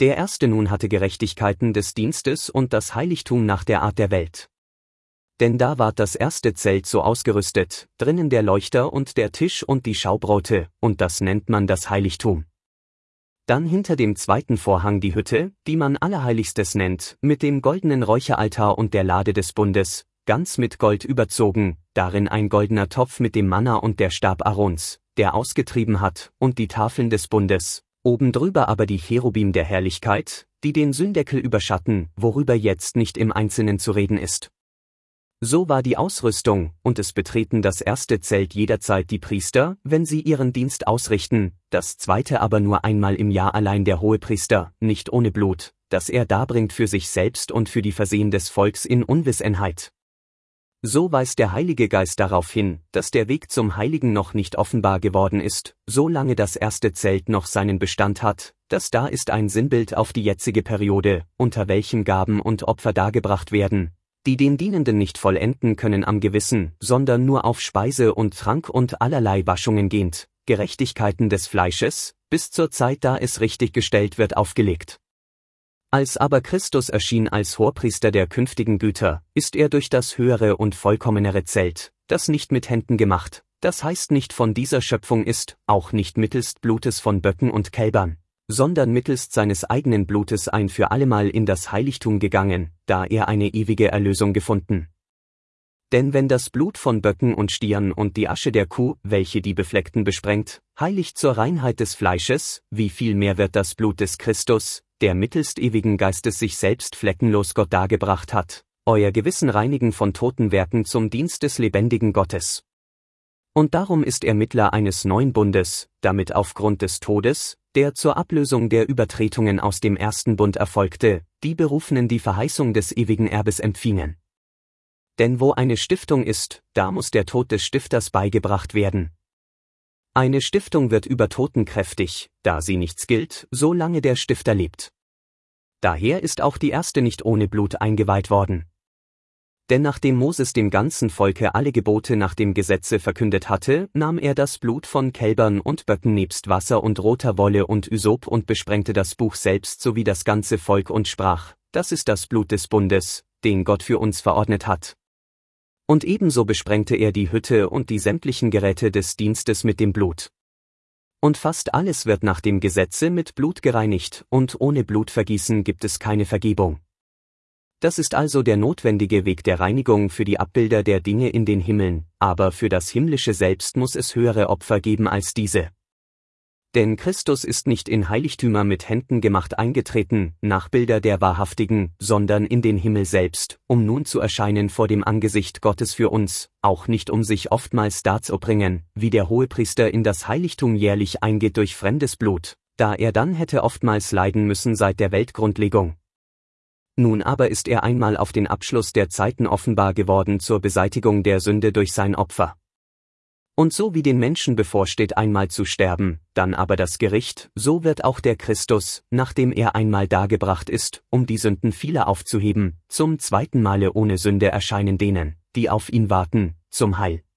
Der erste nun hatte Gerechtigkeiten des Dienstes und das Heiligtum nach der Art der Welt. Denn da ward das erste Zelt so ausgerüstet, drinnen der Leuchter und der Tisch und die Schaubrote, und das nennt man das Heiligtum. Dann hinter dem zweiten Vorhang die Hütte, die man Allerheiligstes nennt, mit dem goldenen Räucheraltar und der Lade des Bundes, ganz mit Gold überzogen, darin ein goldener Topf mit dem Manna und der Stab Aarons, der ausgetrieben hat, und die Tafeln des Bundes, oben drüber aber die Cherubim der Herrlichkeit, die den Sündeckel überschatten, worüber jetzt nicht im Einzelnen zu reden ist. So war die Ausrüstung, und es betreten das erste Zelt jederzeit die Priester, wenn sie ihren Dienst ausrichten, das zweite aber nur einmal im Jahr allein der Hohepriester, nicht ohne Blut, das er darbringt für sich selbst und für die Versehen des Volks in Unwissenheit. So weist der Heilige Geist darauf hin, dass der Weg zum Heiligen noch nicht offenbar geworden ist, solange das erste Zelt noch seinen Bestand hat, das da ist ein Sinnbild auf die jetzige Periode, unter welchem Gaben und Opfer dargebracht werden, die den Dienenden nicht vollenden können am Gewissen, sondern nur auf Speise und Trank und allerlei Waschungen gehend, Gerechtigkeiten des Fleisches, bis zur Zeit da es richtig gestellt wird aufgelegt. Als aber Christus erschien als Hohepriester der künftigen Güter, ist er durch das höhere und vollkommenere Zelt, das nicht mit Händen gemacht, das heißt nicht von dieser Schöpfung ist, auch nicht mittelst Blutes von Böcken und Kälbern, sondern mittelst seines eigenen Blutes ein für allemal in das Heiligtum gegangen, da er eine ewige Erlösung gefunden. Denn wenn das Blut von Böcken und Stieren und die Asche der Kuh, welche die Befleckten besprengt, heiligt zur Reinheit des Fleisches, wie viel mehr wird das Blut des Christus, der mittelst ewigen Geistes sich selbst fleckenlos Gott dargebracht hat, euer Gewissen reinigen von toten Werken zum Dienst des lebendigen Gottes. Und darum ist er Mittler eines neuen Bundes, damit aufgrund des Todes, der zur Ablösung der Übertretungen aus dem ersten Bund erfolgte, die Berufenen die Verheißung des ewigen Erbes empfingen. Denn wo eine Stiftung ist, da muss der Tod des Stifters beigebracht werden. Eine Stiftung wird über Toten kräftig, da sie nichts gilt, solange der Stifter lebt. Daher ist auch die erste nicht ohne Blut eingeweiht worden. Denn nachdem Moses dem ganzen Volke alle Gebote nach dem Gesetze verkündet hatte, nahm er das Blut von Kälbern und Böcken nebst Wasser und roter Wolle und Ysop und besprengte das Buch selbst sowie das ganze Volk und sprach, das ist das Blut des Bundes, den Gott für uns verordnet hat. Und ebenso besprengte er die Hütte und die sämtlichen Geräte des Dienstes mit dem Blut. Und fast alles wird nach dem Gesetze mit Blut gereinigt, und ohne Blutvergießen gibt es keine Vergebung. Das ist also der notwendige Weg der Reinigung für die Abbilder der Dinge in den Himmeln, aber für das Himmlische selbst muss es höhere Opfer geben als diese. Denn Christus ist nicht in Heiligtümer mit Händen gemacht eingetreten, Nachbilder der Wahrhaftigen, sondern in den Himmel selbst, um nun zu erscheinen vor dem Angesicht Gottes für uns, auch nicht um sich oftmals darzubringen, wie der Hohepriester in das Heiligtum jährlich eingeht durch fremdes Blut, da er dann hätte oftmals leiden müssen seit der Weltgrundlegung. Nun aber ist er einmal auf den Abschluss der Zeiten offenbar geworden zur Beseitigung der Sünde durch sein Opfer. Und so wie den Menschen bevorsteht einmal zu sterben, dann aber das Gericht, so wird auch der Christus, nachdem er einmal dargebracht ist, um die Sünden vieler aufzuheben, zum zweiten Male ohne Sünde erscheinen denen, die auf ihn warten, zum Heil.